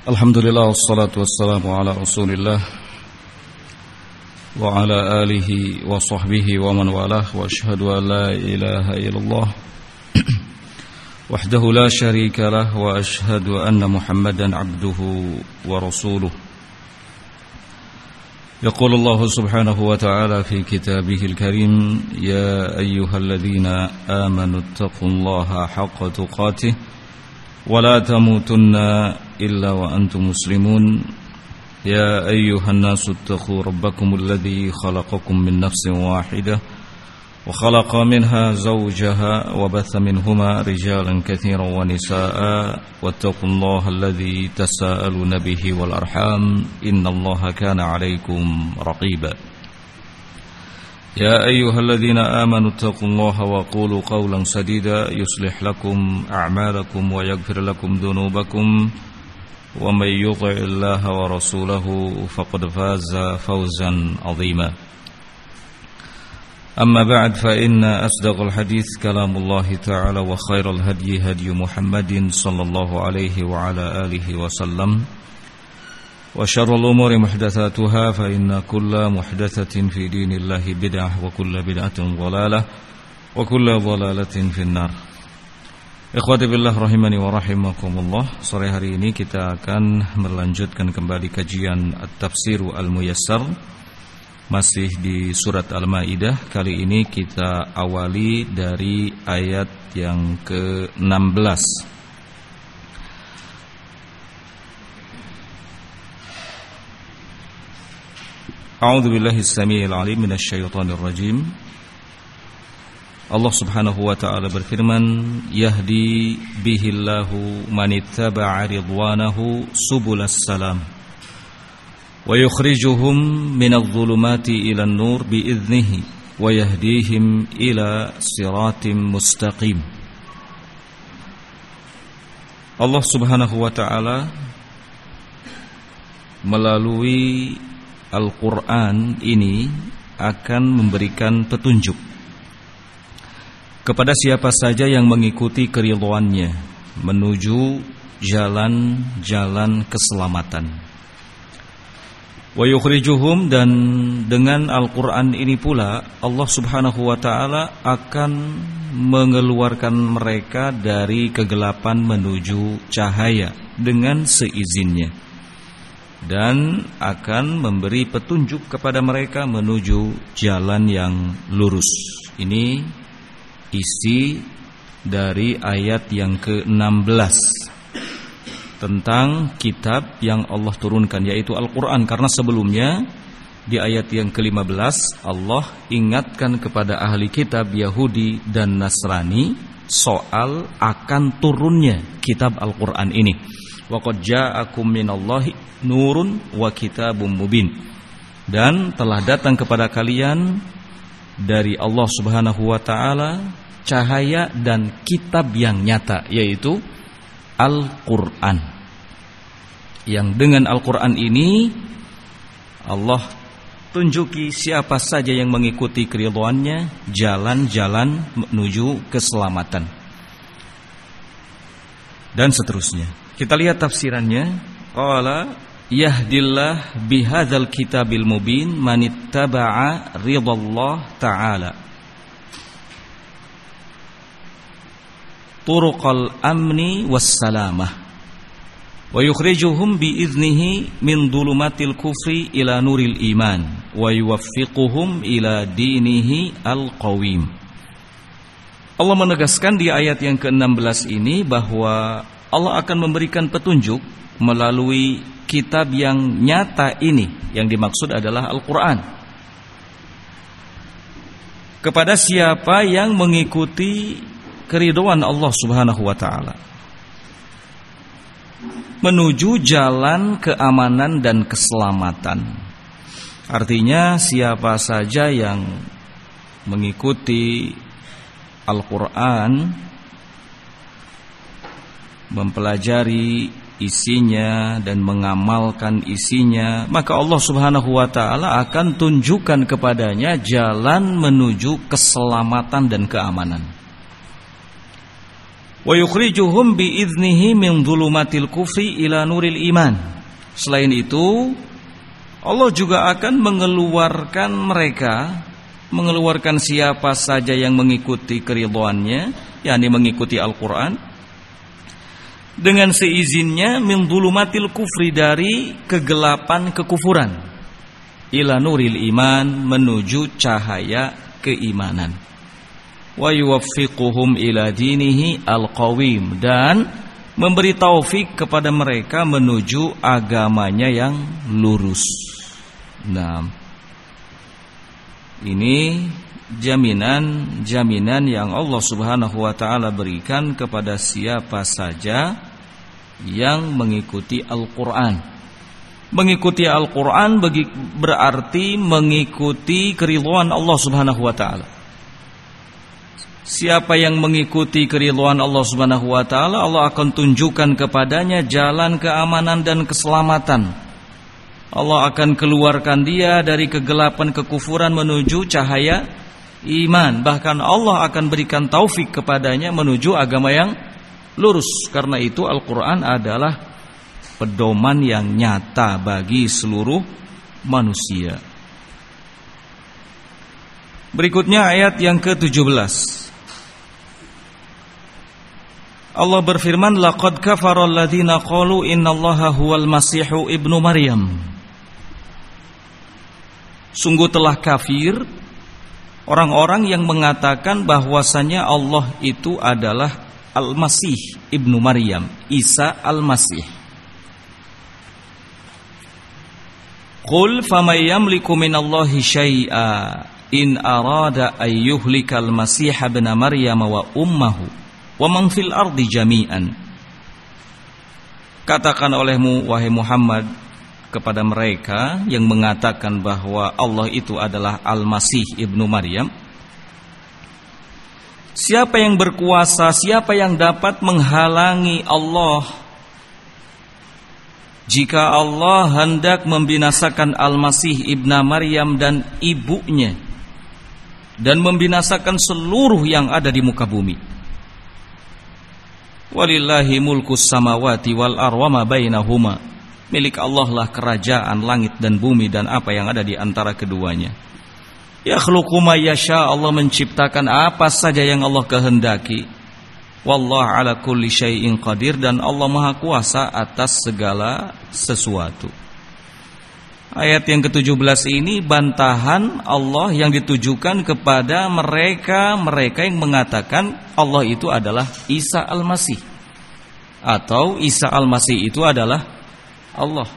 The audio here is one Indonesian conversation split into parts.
Alhamdulillah wassalatu wassalamu ala Rasulillah wa ala alihi wa sahbihi wa man walah wa asyhadu an la ilaha illallah wahdahu la syarika lah wa asyhadu anna Muhammadan abduhu wa rasuluh. Yaqulu Allah subhanahu wa ta'ala fi kitabihil karim ya ayyuhalladzina amanu taqullaha haqqa tuqatih wa la tamutunna إلا وأنتم مسلمون يا أيها الناس اتقوا ربكم الذي خلقكم من نفس واحدة وخلق منها زوجها وبث منهما رجالا كثيرا ونساء واتقوا الله الذي تساءلون به والأرحام إن الله كان عليكم رقيبا يا أيها الذين آمنوا اتقوا الله وقولوا قولا سديدا يصلح لكم أعمالكم ويغفر لكم ذنوبكم ومن يطع الله ورسوله فقد فاز فوزا عظيما أما بعد فإن أصدق الحديث كلام الله تعالى وخير الهدي هدي محمد صلى الله عليه وعلى آله وسلم وشر الأمور محدثاتها فإن كل محدثة في دين الله بدعة وكل بدعة ضلالة وكل ضلالة في النار. Ikhwati billah rahimani wa rahimakumullah. Sore hari ini kita akan melanjutkan kembali kajian At-Tafsiru Al-Muyassar, masih di surat Al-Maidah. Kali ini kita awali dari ayat yang ke-16. A'udzu billahi as-sami'il 'alim minasy syaithanir rajim. Allah subhanahu wa ta'ala berfirman, yahdi bihillahu manittaba'a ridwanahu subulas salam wa yukhrijuhum minadh dhulumati ilan nur bi'idhnihi wa yahdihim ila siratim mustaqim. Allah subhanahu wa ta'ala melalui Al-Quran ini akan memberikan petunjuk kepada siapa saja yang mengikuti keridhoannya menuju jalan-jalan keselamatan. Wa yukhrijuhum, dan dengan Al-Quran ini pula Allah subhanahu wa ta'ala akan mengeluarkan mereka dari kegelapan menuju cahaya dengan seizinnya, dan akan memberi petunjuk kepada mereka menuju jalan yang lurus. Ini isi dari ayat yang ke-16 tentang kitab yang Allah turunkan, yaitu Al-Quran. Karena sebelumnya di ayat yang ke-15 Allah ingatkan kepada ahli kitab Yahudi dan Nasrani soal akan turunnya kitab Al-Quran ini. Wa qad ja'akum minallahi nurun wa kitabum mubin, dan telah datang kepada kalian dari Allah subhanahu wa ta'ala cahaya dan kitab yang nyata, yaitu Al-Quran. Yang dengan Al-Quran ini Allah tunjuki siapa saja yang mengikuti keridhoannya jalan-jalan menuju keselamatan, dan seterusnya. Kita lihat tafsirannya. Qala yahdillah bihadzal kitabil mubin manittaba'a ridallah ta'ala turuqal amni wassalamah wa yukhrijuhum biiznihi min dhulumatil kufri ila nuril iman wa yuwaffiquhum ila dinihi alqawim. Allah menegaskan di ayat yang ke-16 ini bahwa Allah akan memberikan petunjuk melalui kitab yang nyata ini, yang dimaksud adalah Al-Quran, kepada siapa yang mengikuti keridhaan Allah subhanahu wa ta'ala menuju jalan keamanan dan keselamatan. Artinya siapa saja yang mengikuti Al-Quran, mempelajari isinya dan mengamalkan isinya, maka Allah subhanahu wa ta'ala akan tunjukkan kepadanya jalan menuju keselamatan dan keamanan. Wa yukhrijuhum biiznihi min dhulumatil kufri ila nuril iman. Selain itu, Allah juga akan mengeluarkan mereka, mengeluarkan siapa saja yang mengikuti keridhaannya, yakni mengikuti Al-Qur'an, dengan seizinnya min dhulumatil kufri, dari kegelapan kekufuran, ila nuril iman, menuju cahaya keimanan. Wa yuwaffiquhum ila dinihi al-qawim, dan memberi taufik kepada mereka menuju agamanya yang lurus. Nah, ini jaminan yang Allah Subhanahu wa taala berikan kepada siapa saja yang mengikuti Al-Qur'an. Mengikuti Al-Qur'an berarti mengikuti keridhaan Allah Subhanahu wa taala. Siapa yang mengikuti keridhaan Allah Subhanahu wa taala, Allah akan tunjukkan kepadanya jalan keamanan dan keselamatan. Allah akan keluarkan dia dari kegelapan kekufuran menuju cahaya iman. Bahkan Allah akan berikan taufik kepadanya menuju agama yang lurus. Karena itu Al-Qur'an adalah pedoman yang nyata bagi seluruh manusia. Berikutnya ayat yang ke-17. Allah berfirman, laqad kafara alladziina qalu innallaha huwal masihu ibnu Maryam. Sungguh telah kafir orang-orang yang mengatakan bahwasanya Allah itu adalah Al-Masih ibnu Maryam, Isa Al-Masih. Qul famay yamliku minallahi syai'a in arada ay yuhlikal masih ibn Maryam wa ummuhu wa man fil ardi jami'an. Katakan olehmu wahai Muhammad kepada mereka yang mengatakan bahwa Allah itu adalah Al-Masih ibnu Maryam, siapa yang berkuasa, siapa yang dapat menghalangi Allah jika Allah hendak membinasakan Al-Masih ibnu Maryam dan ibunya, dan membinasakan seluruh yang ada di muka bumi. Walillahi mulkus samawati wal arwa ma bainahuma. Milik Allah lah kerajaan langit dan bumi dan apa yang ada di antara keduanya. Yakhluqu ma yasha, Allah menciptakan apa saja yang Allah kehendaki. Wallahu ala kulli syai'in qadir, dan Allah Maha Kuasa atas segala sesuatu. Ayat yang ke-17 ini bantahan Allah yang ditujukan kepada mereka yang mengatakan Allah itu adalah Isa Al-Masih, atau Isa Al-Masih itu adalah Allah.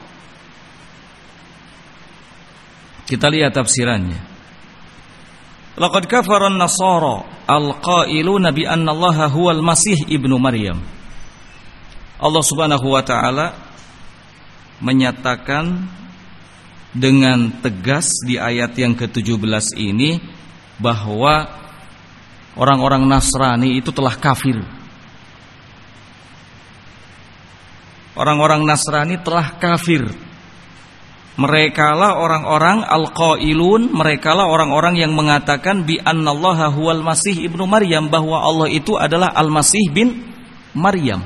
Kita lihat tafsirannya. Laqad kafara an-nasara al-qailuna bi anna Allaha huwal Masih ibnu Maryam. Allah Subhanahu wa taala menyatakan dengan tegas di ayat yang ke-17 ini bahwa orang-orang Nasrani itu telah kafir. Orang-orang Nasrani telah kafir. Merekalah orang-orang al-qailun, merekalah orang-orang yang mengatakan bi annallaha huwal Masih ibnu Maryam, bahwa Allah itu adalah Al-Masih bin Maryam.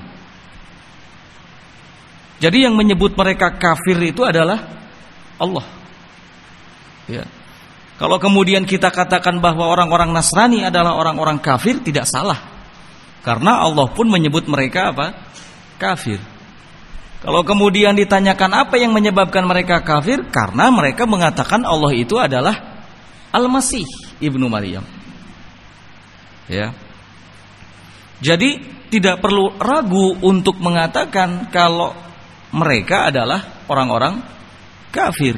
Jadi yang menyebut mereka kafir itu adalah Allah. Ya. Kalau kemudian kita katakan bahwa orang-orang Nasrani adalah orang-orang kafir, tidak salah. Karena Allah pun menyebut mereka apa? Kafir. Kalau kemudian ditanyakan apa yang menyebabkan mereka kafir, karena mereka mengatakan Allah itu adalah Al-Masih ibnu Maryam. Ya. Jadi tidak perlu ragu untuk mengatakan kalau mereka adalah orang-orang kafir.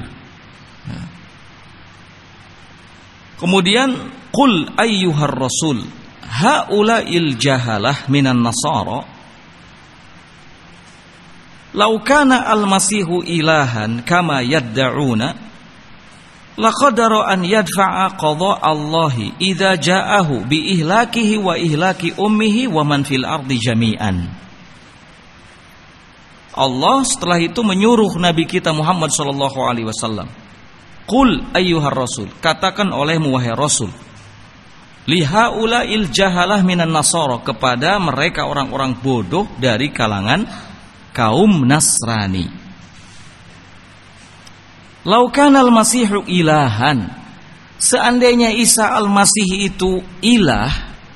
Kemudian qul ayyuhar rasul haula'il jahalah minan nasara law kana al-masihu ilahan kama yadda'una laqadara an yadfa'a qada Allahi idza ja'ahu bi ihlakihi wa ihlaki ummihi wa man fil ardi jami'an. Allah setelah itu menyuruh Nabi kita Muhammad SAW, qul ayyuhar rasul, katakan olehmu wahai rasul, lihaula'il jahalah minan nasara, kepada mereka orang-orang bodoh dari kalangan kaum Nasrani. Laukanal masihu ilahan, seandainya Isa al-Masih itu ilah,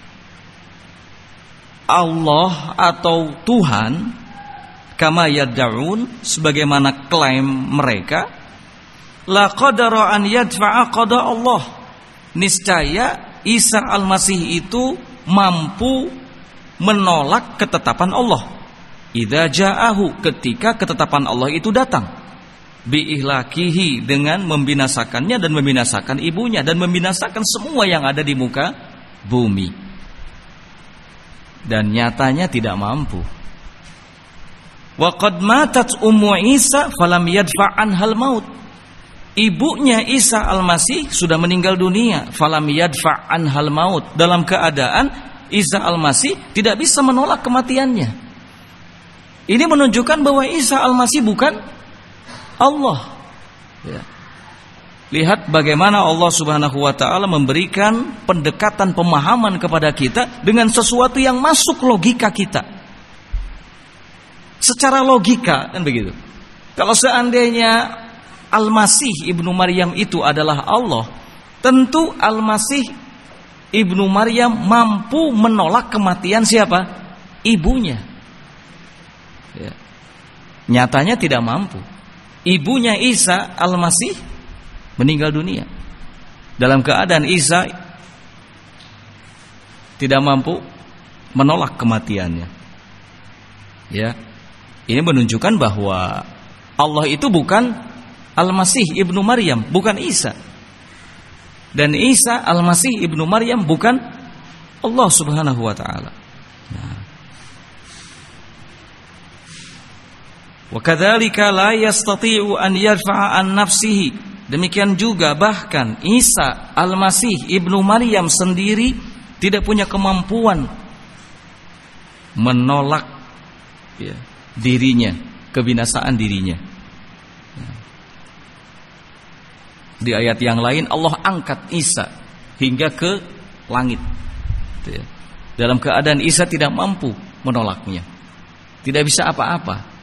Allah atau Tuhan, kama yad'un, sebagaimana klaim mereka, la qadara an yadfa'a qada Allah, niscaya Isa al-Masih itu mampu menolak ketetapan Allah. Idza ja'ahu, ketika ketetapan Allah itu datang, biihlakihi, dengan membinasakannya dan membinasakan ibunya dan membinasakan semua yang ada di muka bumi. Dan nyatanya tidak mampu. Wa qad matat ummu Isa falam yadfa' anhal maut. Ibunya Isa al-Masih sudah meninggal dunia, falam yadfa' anhal maut, dalam keadaan Isa al-Masih tidak bisa menolak kematiannya. Ini menunjukkan bahwa Isa al-Masih bukan Allah. Ya. Lihat bagaimana Allah Subhanahu wa ta'ala memberikan pendekatan pemahaman kepada kita dengan sesuatu yang masuk logika kita. Secara logika kan begitu. Kalau seandainya Al-Masih Ibnu Maryam itu adalah Allah, tentu Al-Masih Ibnu Maryam mampu menolak kematian siapa? Ibunya. Ya. Nyatanya tidak mampu. Ibunya Isa al-Masih meninggal dunia dalam keadaan Isa tidak mampu menolak kematiannya. Ya. Ini menunjukkan bahwa Allah itu bukan Al-Masih Ibnu Maryam, bukan Isa. Dan Isa al-Masih Ibnu Maryam bukan Allah Subhanahu wa ta'ala. Wa kadzalika la yastati'u an yarfa'a an nafsihi. Demikian juga bahkan Isa al-Masih Ibnu Maryam sendiri tidak punya kemampuan menolak ya, dirinya, kebinasaan dirinya. Di ayat yang lain Allah angkat Isa hingga ke langit. Dalam keadaan Isa tidak mampu menolaknya, tidak bisa apa-apa.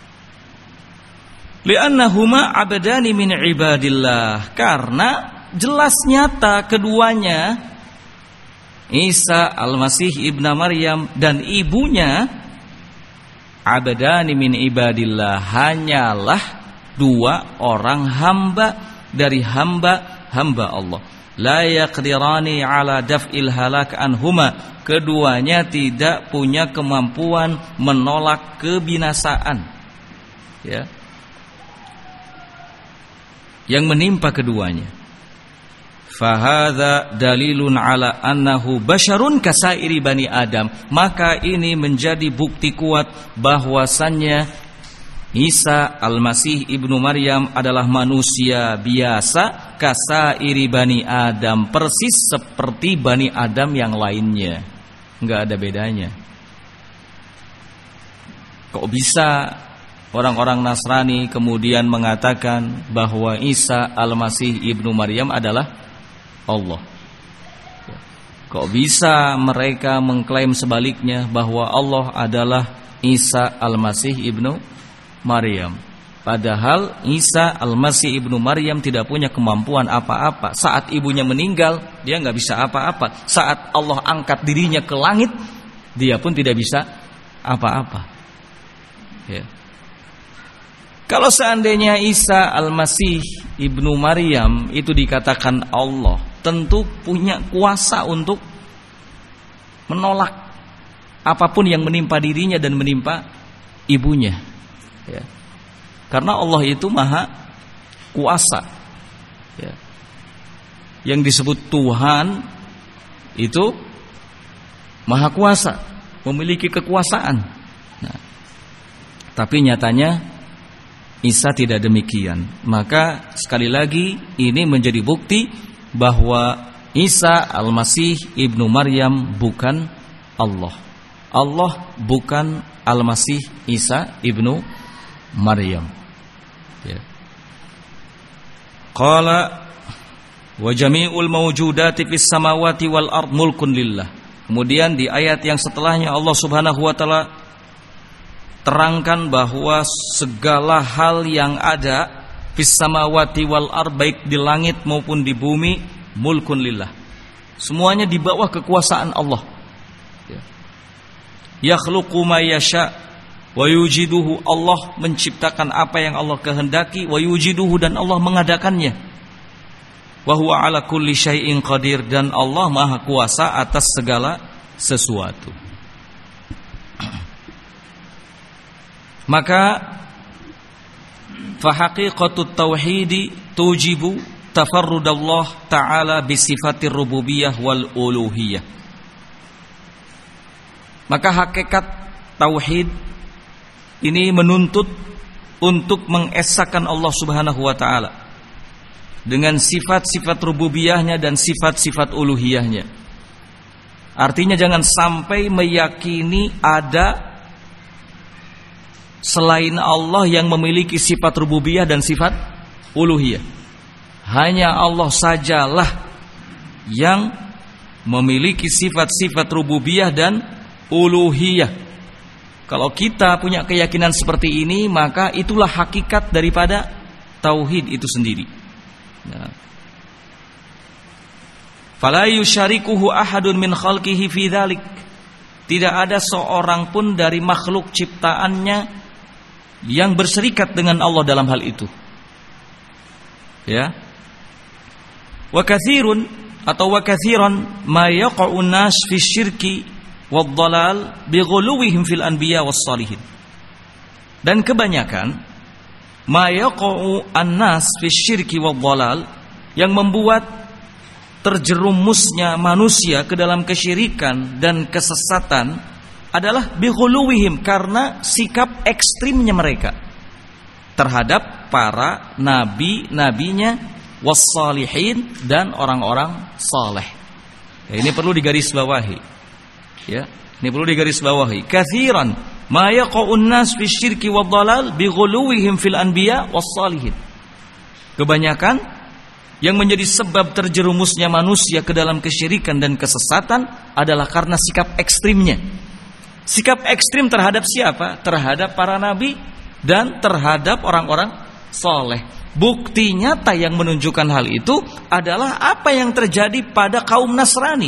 Li'annahuma abdani min ibadillah, karena jelas nyata keduanya, Isa al-Masih Ibnu Maryam dan ibunya, abdani min ibadillah, hanyalah dua orang hamba dari hamba-hamba Allah. La yaqdirani ala daf'il halak anhuma, keduanya tidak punya kemampuan menolak kebinasaan, ya, yang menimpa keduanya. Fahadha dalilun ala annahu basyarun kasairi bani Adam. Maka ini menjadi bukti kuat bahwasannya Isa al-Masih Ibnu Maryam adalah manusia biasa, kasairi bani Adam, persis seperti bani Adam yang lainnya, enggak ada bedanya. Kok bisa orang-orang Nasrani kemudian mengatakan bahwa Isa al-Masih Ibnu Maryam adalah Allah? Kok bisa mereka mengklaim sebaliknya bahwa Allah adalah Isa al-Masih Ibnu Maryam? Padahal Isa al-Masih Ibnu Maryam tidak punya kemampuan apa-apa. Saat ibunya meninggal, dia nggak bisa apa-apa. Saat Allah angkat dirinya ke langit, dia pun tidak bisa apa-apa. Ya. Kalau seandainya Isa al-Masih Ibnu Maryam itu dikatakan Allah, tentu punya kuasa untuk menolak apapun yang menimpa dirinya dan menimpa ibunya, ya. Karena Allah itu maha kuasa, ya. Yang disebut Tuhan itu maha kuasa, memiliki kekuasaan. Nah, tapi nyatanya Isa tidak demikian. Maka sekali lagi ini menjadi bukti bahwa Isa al-Masih Ibnu Maryam bukan Allah. Allah bukan al-Masih Isa Ibnu Maryam. Ya. Qala Wa jami'ul mawjudati fis samawati wal ard mulkun lillah. Kemudian di ayat yang setelahnya Allah Subhanahu wa taala terangkan bahwa segala hal yang ada fis samawati wal ard, baik di langit maupun di bumi, mulkun lillah. Semuanya di bawah kekuasaan Allah. Yakhluqu ma yasha wa yujiduhu. Allah menciptakan apa yang Allah kehendaki, wa yujiduhu, dan Allah mengadakannya. Wa huwa ala kulli syai'in qadir, dan Allah Maha Kuasa atas segala sesuatu. Maka fa haqiqatut tauhidi tujibu tafarrudallah ta'ala bisifatir rububiyah wal uluhiyah. Maka hakikat tauhid ini menuntut untuk mengesahkan Allah Subhanahu wa taala dengan sifat-sifat rububiyahnya dan sifat-sifat uluhiyahnya. Artinya jangan sampai meyakini ada selain Allah yang memiliki sifat rububiyah dan sifat uluhiyah. Hanya Allah sajalah yang memiliki sifat-sifat rububiyah dan uluhiyah. Kalau kita punya keyakinan seperti ini, maka itulah hakikat daripada tauhid itu sendiri. Fala yusyarikuhu ahadun min khalqihi fi dzalik. Tidak ada seorang pun dari makhluk ciptaannya yang berserikat dengan Allah dalam hal itu. Ya. Wa katsirun atau wa katsiran ma yaqa'un nas fi syirki wad dhalal bi ghuluwihim fil anbiya was salihin. Dan kebanyakan ma yaqa'u an-nas fi syirki wad dhalal, yang membuat terjerumusnya manusia ke dalam kesyirikan dan kesesatan adalah bighuluwihim, karena sikap ekstrimnya mereka terhadap para nabi-nabinya wassalihin, dan orang-orang saleh. Ya, ini perlu digarisbawahi. Ya, ini perlu digarisbawahi. Katsiran ma yaqa'un nas fi syirki wad dhalal bighuluwihim fil anbiya wassalihin. Kebanyakan yang menjadi sebab terjerumusnya manusia ke dalam kesyirikan dan kesesatan adalah karena sikap ekstrimnya. Sikap ekstrim terhadap siapa? Terhadap para nabi dan terhadap orang-orang soleh. Bukti nyata yang menunjukkan hal itu adalah apa yang terjadi pada kaum Nasrani.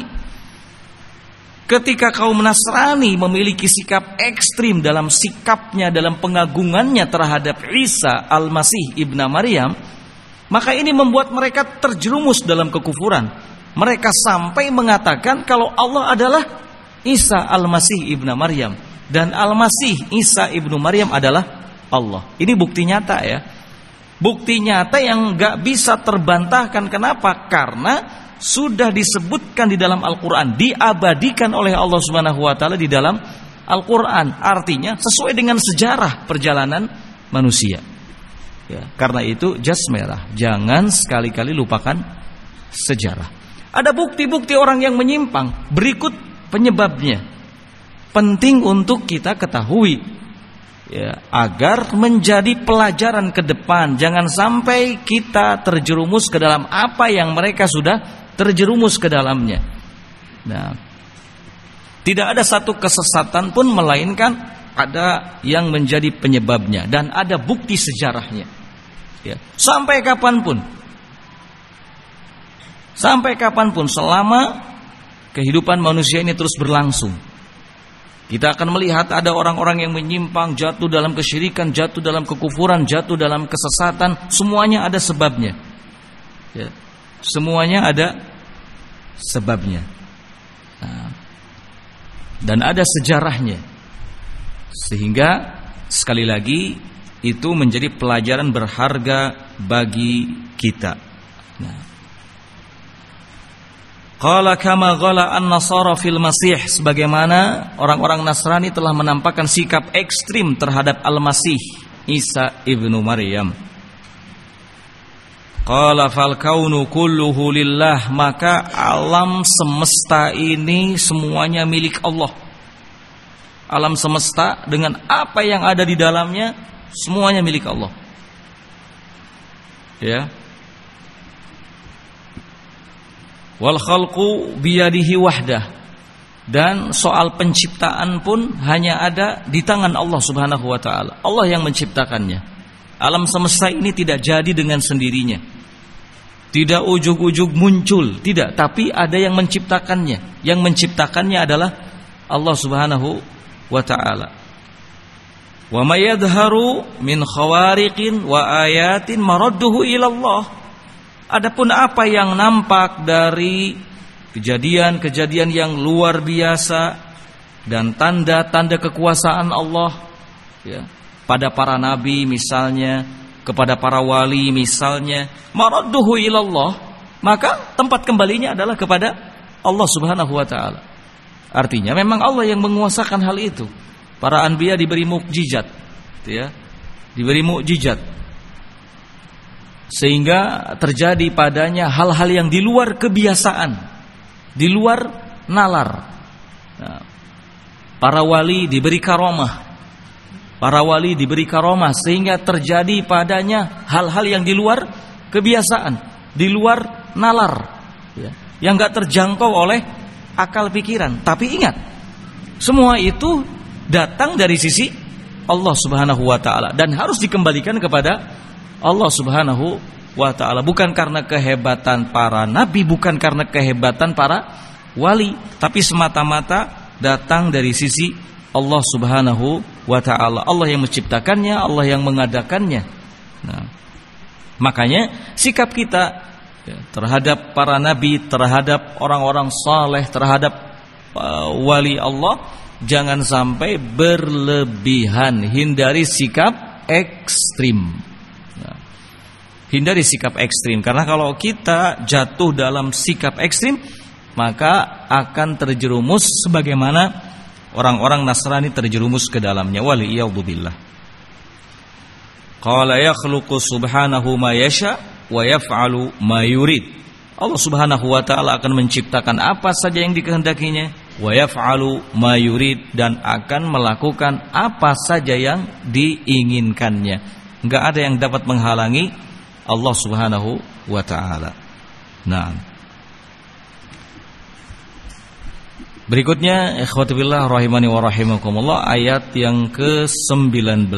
Ketika kaum Nasrani memiliki sikap ekstrim dalam sikapnya, dalam pengagungannya terhadap Isa Al-Masih Ibnu Maryam, maka ini membuat mereka terjerumus dalam kekufuran. Mereka sampai mengatakan kalau Allah adalah Isa Al-Masih Ibnu Maryam, dan Al-Masih Isa Ibnu Maryam adalah Allah. Ini bukti nyata ya. Bukti nyata yang gak bisa terbantahkan. Kenapa? Karena sudah disebutkan di dalam Al-Quran, diabadikan oleh Allah Subhanahu wa ta'ala di dalam Al-Quran. Artinya sesuai dengan sejarah perjalanan manusia ya. Karena itu jas merah, jangan sekali-kali lupakan sejarah. Ada bukti-bukti orang yang menyimpang, berikut penyebabnya. Penting untuk kita ketahui ya, agar menjadi pelajaran ke depan. Jangan sampai kita terjerumus ke dalam apa yang mereka sudah terjerumus ke dalamnya. Nah, tidak ada satu kesesatan pun melainkan ada yang menjadi penyebabnya, dan ada bukti sejarahnya ya. Sampai kapanpun selama kehidupan manusia ini terus berlangsung, kita akan melihat ada orang-orang yang menyimpang, jatuh dalam kesyirikan, jatuh dalam kekufuran, jatuh dalam kesesatan. Semuanya ada sebabnya ya. Semuanya ada sebabnya. Nah, dan ada sejarahnya. Sehingga sekali lagi itu menjadi pelajaran berharga bagi kita. Nah, qala kama qala an-nasara fil masih, sebagaimana orang-orang Nasrani telah menampakkan sikap ekstrim terhadap Al-Masih Isa Ibnu Maryam. Qala fal kaunu kulluhu lillah, maka alam semesta ini semuanya milik Allah. Alam semesta dengan apa yang ada di dalamnya semuanya milik Allah. Ya. Wal khalqu biyadihi wahdah. Dan soal penciptaan pun hanya ada di tangan Allah Subhanahu wa taala. Allah yang menciptakannya. Alam semesta ini tidak jadi dengan sendirinya. Tidak ujug-ujug muncul, tidak, tapi ada yang menciptakannya. Yang menciptakannya adalah Allah Subhanahu wa taala. Wa may yadhharu min khawariqin wa ayatin maradduhu ila Allah. Adapun apa yang nampak dari kejadian-kejadian yang luar biasa dan tanda-tanda kekuasaan Allah, ya, pada para nabi misalnya, kepada para wali misalnya, maradduhu ilallah, maka tempat kembalinya adalah kepada Allah Subhanahu wa taala. Artinya memang Allah yang menguasakan hal itu. Para anbiya diberi mukjizat, ya, diberi mukjizat sehingga terjadi padanya hal-hal yang di luar kebiasaan, di luar nalar. Nah, para wali diberi karomah. Para wali diberi karomah sehingga terjadi padanya hal-hal yang di luar kebiasaan, di luar nalar, ya, yang gak terjangkau oleh akal pikiran. Tapi ingat, semua itu datang dari sisi Allah Subhanahu wa taala dan harus dikembalikan kepada Allah Subhanahu wa taala, bukan karena kehebatan para nabi, bukan karena kehebatan para wali, tapi semata-mata datang dari sisi Allah Subhanahu wa taala. Allah yang menciptakannya, Allah yang mengadakannya. Nah, makanya sikap kita terhadap para nabi, terhadap orang-orang saleh, terhadap wali Allah, jangan sampai berlebihan. Hindari sikap ekstrim. Nah, hindari sikap ekstrim, karena kalau kita jatuh dalam sikap ekstrim, maka akan terjerumus sebagaimana orang-orang Nasrani terjerumus ke dalamnya. Waliyadzubillah. Qala yakhluqu subhanahu ma yasha wa yaf'alu ma yurid. Allah Subhanahu wa taala akan menciptakan apa saja yang dikehendakinya, wa yaf'alu ma yurid, dan akan melakukan apa saja yang diinginkannya. Enggak ada yang dapat menghalangi Allah Subhanahu wa taala. Nah, berikutnya ikhwati billah rahimani wa rahimakumullah, ayat yang ke-19,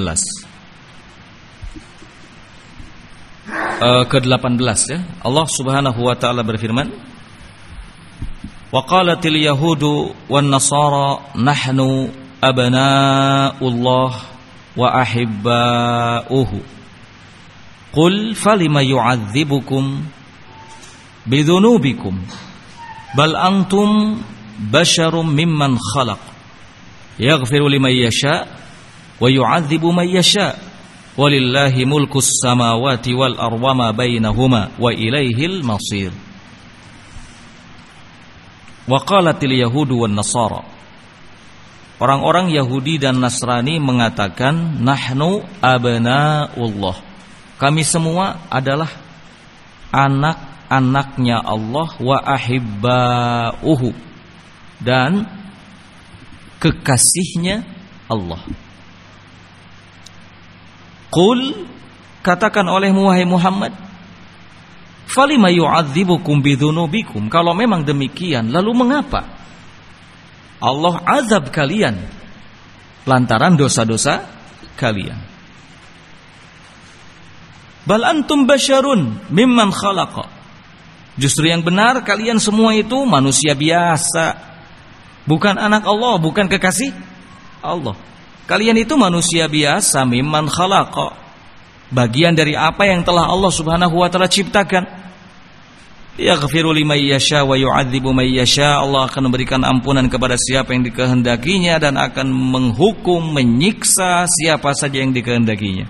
ke-18 ya. Allah Subhanahu wa taala berfirman, wa qalatil yahudu wan nasara nahnu abna'ullah wa ahibba'uhu qul falima yu'adzibukum bidzunubikum bal antum basyarum mimman khalaq yaghfiru liman yasha wa yu'adzibu man yasha walillahi mulkus samawati wal ardi wa ma bainahuma wa ilaihil masir. Wa qalatil yahudu wan nasara, orang-orang Yahudi dan Nasrani mengatakan, nahnu abna'ullah, kami semua adalah anak-anaknya Allah, wa ahibba'uhu, dan kekasihnya Allah. Qul, katakan olehmu wahai Muhammad, falima yu'adzibukum bidzunubikum, kalau memang demikian, lalu mengapa Allah azab kalian lantaran dosa-dosa kalian? Bal antum basyarun mimman khalaqa, justru yang benar kalian semua itu manusia biasa, bukan anak Allah, bukan kekasih Allah. Kalian itu manusia biasa, mimman khalaqa, bagian dari apa yang telah Allah Subhanahu wa taala ciptakan. Yaghfiru liman yasha wa yu'adzibu man yasha, Allah akan memberikan ampunan kepada siapa yang dikehendakinya dan akan menghukum, menyiksa siapa saja yang dikehendakinya.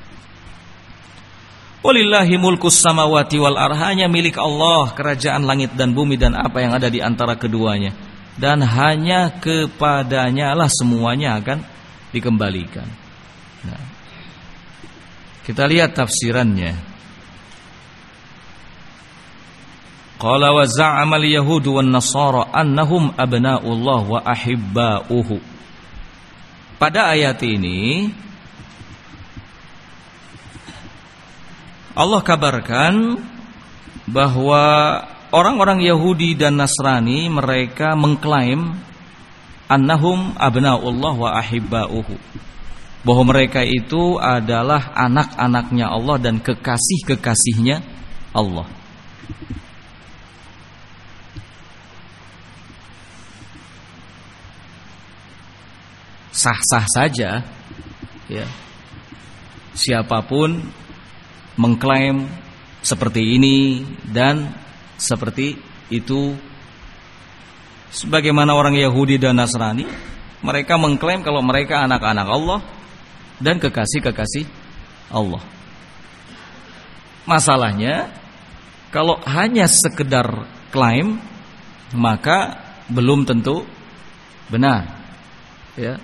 Walillahi mulkus samawati wal ardh, hanya milik Allah kerajaan langit dan bumi dan apa yang ada di antara keduanya, dan hanya kepadanya lah semuanya akan dikembalikan. Nah, kita lihat tafsirannya. Qala wa za'ama al-yahudu wan nasara annahum abna'ullah wa ahibba'uhu. Pada ayat ini Allah kabarkan bahwa orang-orang Yahudi dan Nasrani mereka mengklaim annahum abnaullah wa ahibba'uhu, bahwa mereka itu adalah anak-anaknya Allah dan kekasih-kekasihnya Allah. Sah-sah saja ya, siapapun mengklaim seperti ini dan seperti itu. Sebagaimana orang Yahudi dan Nasrani, mereka mengklaim kalau mereka anak-anak Allah dan kekasih-kekasih Allah. Masalahnya, kalau hanya sekedar klaim, maka belum tentu benar ya.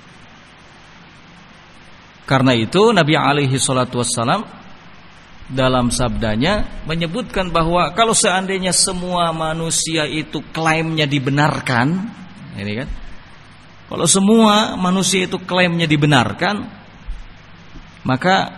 Karena itu Nabi alaihi salatu wassalam dalam sabdanya menyebutkan bahwa kalau seandainya semua manusia itu klaimnya dibenarkan, ini kan, kalau semua manusia itu klaimnya dibenarkan, maka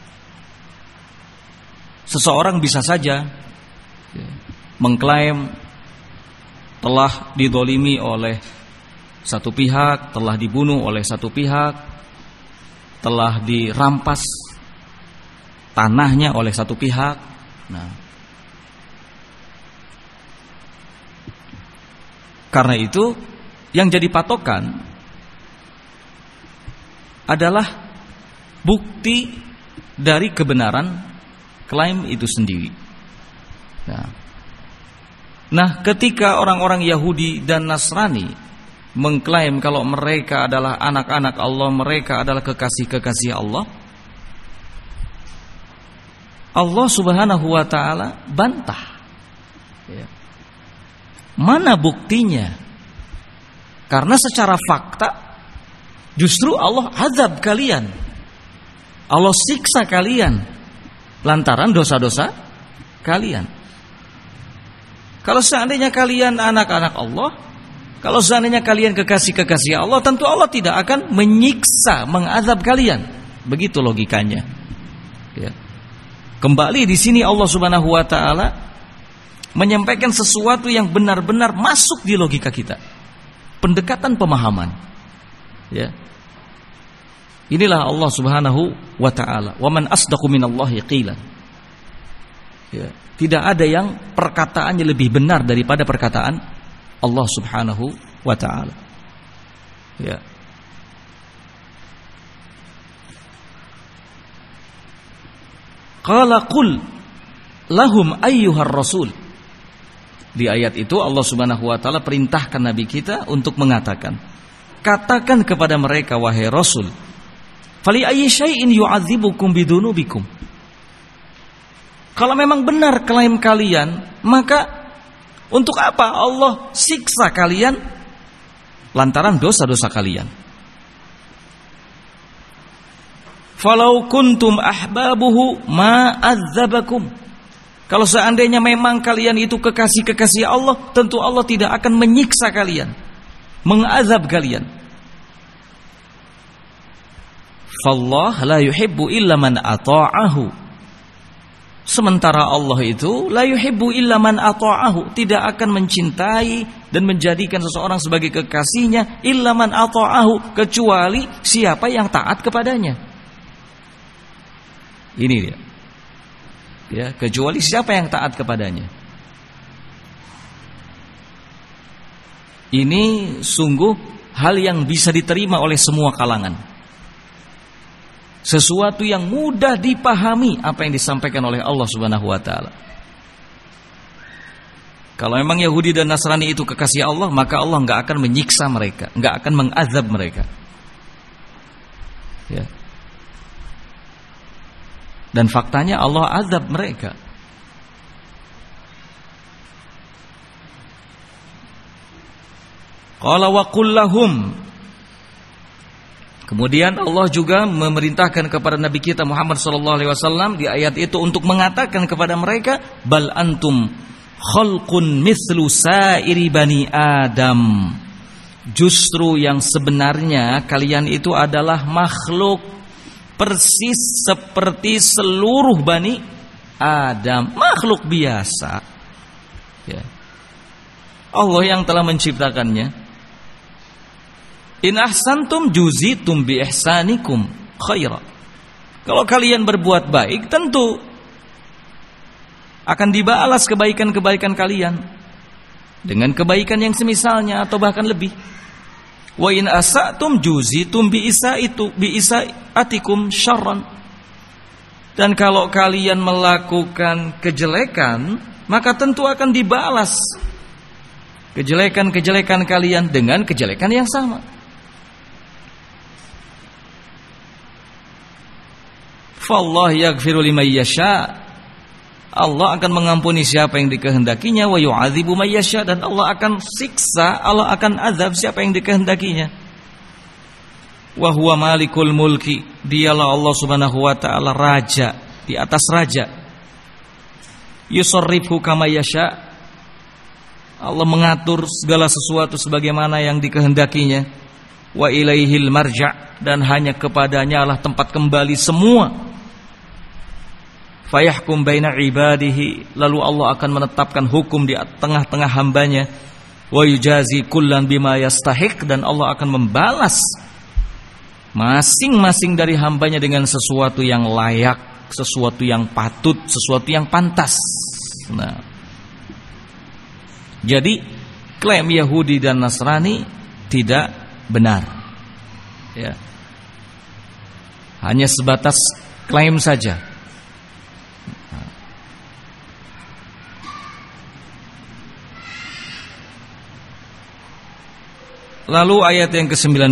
seseorang bisa saja mengklaim telah didolimi oleh satu pihak, telah dibunuh oleh satu pihak, telah dirampas tanahnya oleh satu pihak. Nah, karena itu yang jadi patokan adalah bukti dari kebenaran klaim itu sendiri. Nah, ketika orang-orang Yahudi dan Nasrani mengklaim kalau mereka adalah anak-anak Allah, mereka adalah kekasih-kekasih Allah, Allah subhanahu wa ta'ala bantah ya. Mana buktinya? Karena secara fakta justru Allah azab kalian, Allah siksa kalian lantaran dosa-dosa kalian. Kalau seandainya kalian anak-anak Allah, kalau seandainya kalian kekasih-kekasih Allah, tentu Allah tidak akan menyiksa, mengazab kalian. Begitu logikanya ya. Kembali di sini Allah Subhanahu wa taala menyampaikan sesuatu yang benar-benar masuk di logika kita. Pendekatan pemahaman. Ya. Inilah Allah Subhanahu wa taala. Wa man asdaqu minallahi qila. Ya. Tidak ada yang perkataannya lebih benar daripada perkataan Allah Subhanahu wa taala. Ya. Qala qul lahum ayyuhar rasul. Di ayat itu Allah Subhanahu wa taala perintahkan nabi kita untuk mengatakan, katakan kepada mereka wahai rasul, fali ayyi syai'in yu'adzibukum bidunubikum. Kalau memang benar klaim kalian, maka untuk apa Allah siksa kalian lantaran dosa-dosa kalian? Falau kuntum ahbabuhu ma azzabakum. Kalau seandainya memang kalian itu kekasih-kekasih Allah, tentu Allah tidak akan menyiksa kalian, mengazab kalian. Fallah la yuhibbu illa man ata'ahu. Sementara Allah itu la yuhibbu illa man ata'ahu, tidak akan mencintai dan menjadikan seseorang sebagai kekasihnya illa man ata'ahu, kecuali siapa yang taat kepadanya. Ini dia. Ya, kecuali siapa yang taat kepadanya. Ini sungguh hal yang bisa diterima oleh semua kalangan. Sesuatu yang mudah dipahami apa yang disampaikan oleh Allah Subhanahu wa taala. Kalau memang Yahudi dan Nasrani itu kekasih Allah, maka Allah enggak akan menyiksa mereka, enggak akan mengazab mereka. Ya. Dan faktanya Allah azab mereka. Qala wa qul lahum. Kemudian Allah juga memerintahkan kepada Nabi kita Muhammad SAW di ayat itu untuk mengatakan kepada mereka, bal antum khalqun mithlu sa'iri bani Adam. Justru yang sebenarnya kalian itu adalah makhluk persis seperti seluruh Bani Adam, makhluk biasa. Ya. Allah yang telah menciptakannya. In ahsantum juzitum bi ihsanikum khaira. Kalau kalian berbuat baik, tentu akan dibalas kebaikan-kebaikan kalian dengan kebaikan yang semisalnya atau bahkan lebih. Wa in asatum juzitum bi isaatikum syarran. Dan kalau kalian melakukan kejelekan, maka tentu akan dibalas kejelekan-kejelekan kalian dengan kejelekan yang sama. Fallahu yaghfiru liman yasha. Allah akan mengampuni siapa yang dikehendakinya, wa yu'adzibu may yasha, dan Allah akan siksa, Allah akan azab siapa yang dikehendakinya. Wa huwa malikul mulki, dialah Allah Subhanahu wa taala raja di atas raja. Yusarrifu kama yasha, Allah mengatur segala sesuatu sebagaimana yang dikehendakinya. Wa ilaihil marja', dan hanya kepadanya lah tempat kembali semua. Fayahkum baina ibadihi, lalu Allah akan menetapkan hukum di tengah-tengah hambanya. Wa yujazi kullan bima yastahiq, dan Allah akan membalas masing-masing dari hambanya dengan sesuatu yang layak, sesuatu yang patut, sesuatu yang pantas. Nah, jadi klaim Yahudi dan Nasrani tidak benar, ya. Hanya sebatas klaim saja. Lalu ayat yang ke-19,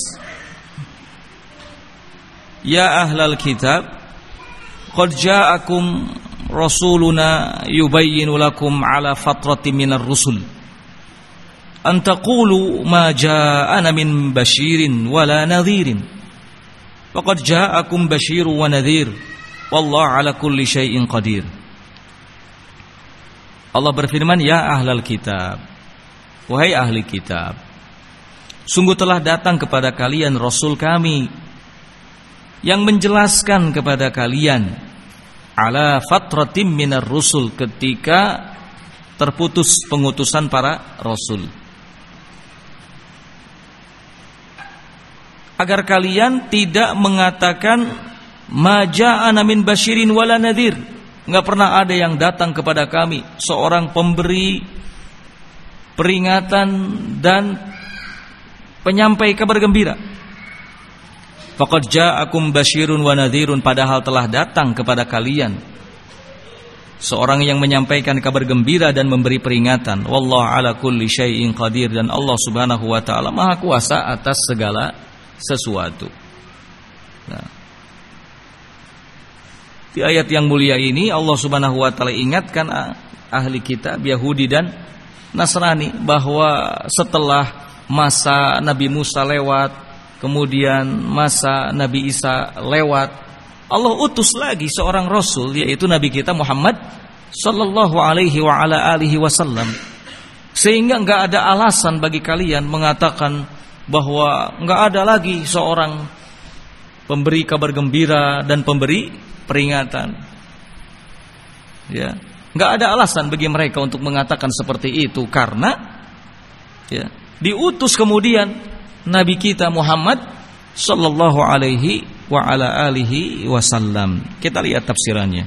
ya ahlal kitab qad ja'akum rasuluna yubayyinu lakum ala fatratin minar rusul an taqulu ma ja'ana min basyirin wala nadhirin faqad ja'akum basyirun wa nadhir wallahu ala kulli syai'in qadir. Allah berfirman, ya ahlal kitab, wahai ahli kitab, sungguh telah datang kepada kalian Rasul kami yang menjelaskan kepada kalian ala fatratim minar rusul, ketika terputus pengutusan para Rasul, agar kalian tidak mengatakan ma ja'ana min basyirin wala nadhir. Enggak pernah ada yang datang kepada kami seorang pemberi peringatan dan penyampai kabar gembira. Faqad ja'akum basyirun wa nadhirun, padahal telah datang kepada kalian seorang yang menyampaikan kabar gembira dan memberi peringatan. Wallahu ala kulli syai'in qadir, dan Allah Subhanahu wa taala Maha Kuasa atas segala sesuatu. Nah, di ayat yang mulia ini Allah Subhanahu wa taala ingatkan ahli kitab Yahudi dan Nasrani bahwa setelah masa Nabi Musa lewat, kemudian masa Nabi Isa lewat, Allah utus lagi seorang Rasul, yaitu Nabi kita Muhammad sallallahu alaihi wa ala alihi wasallam. Sehingga enggak ada alasan bagi kalian mengatakan bahwa enggak ada lagi seorang pemberi kabar gembira dan pemberi peringatan. Ya, enggak ada alasan bagi mereka untuk mengatakan seperti itu, karena ya, diutus kemudian Nabi kita Muhammad sallallahu alaihi wa ala alihi wasallam. Kita lihat tafsirannya.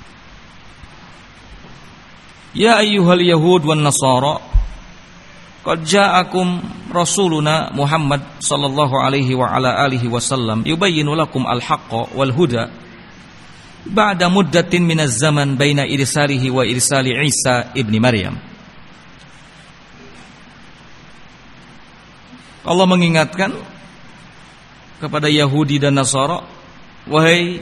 Ya ayyuhal yahud wan nasara qad ja'akum rasuluna Muhammad sallallahu alaihi wa ala alihi wasallam yubayyinu lakum al-haqqa wal huda ba'da muddatin minaz zaman baina irsalihi wa irsali Isa ibni Maryam. Allah mengingatkan kepada Yahudi dan Nasara, wahai